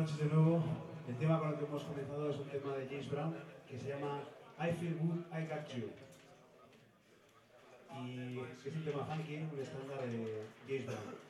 noches de nuevo. El tema con el que hemos comenzado es un tema de James Brown que se llama I Feel Good, I Got You. Y es un tema funky, un estándar de James Brown.